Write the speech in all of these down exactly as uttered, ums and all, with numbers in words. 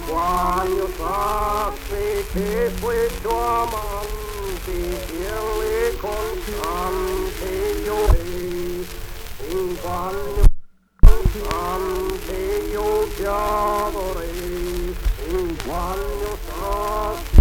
cinco años hace que fue tu amante, fiel y constante lloré. Cinco años constante yo te adoré. Cinco años hace.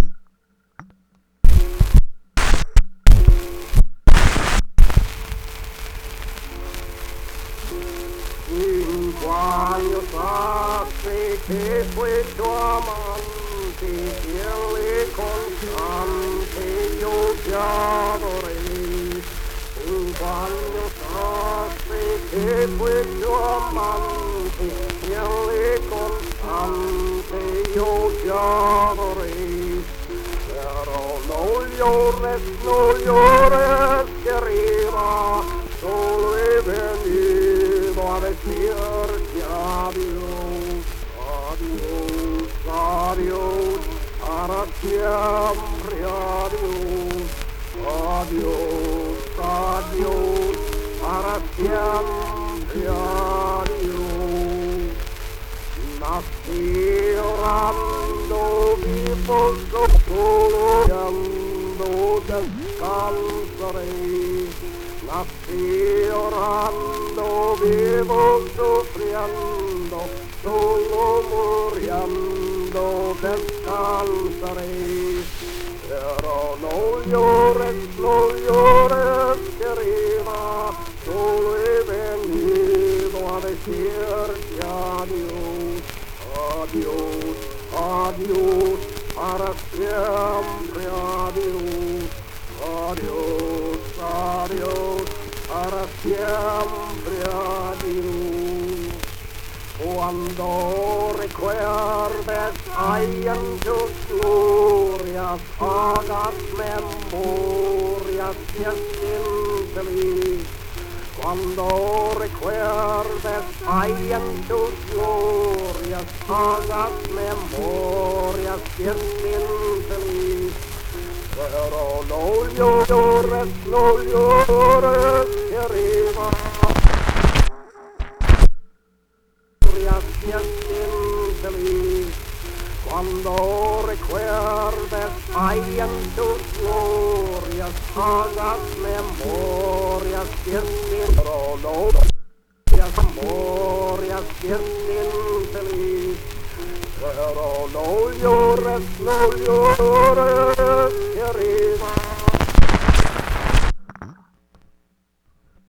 Cinco años hace que fue tu amante, fiel y constante yo te adoré. Cinco años hace que fue tu amante, fiel y constante yo te adoré. Pero no llores, no llores, querida, solo he venido a decirte adiós, adiós, adiós, para siempre adiós, adiós, adiós, para siempre adiós. Nací orando, vivo solo, ando, descansaré. Nací orando, vivo sufriendo, solo muriendo, descansaré. Pero no llores, no llores, querida, solo he venido a decirte adiós, adiós, adiós, para siempre adiós, adiós, adiós, para siempre adiós. Cuando recuerdes ahí en tus glorias, hagas memorias y estés feliz. Cuando recuerdes ahí en tus glorias, hagas memorias y estés feliz. Pero no llores, no llores, querida. Feliz. Cuando recuerdes ahí en tus glorias, hagas memorias y estés pero no memorias y estés feliz. Pero no llores, no llores, querida.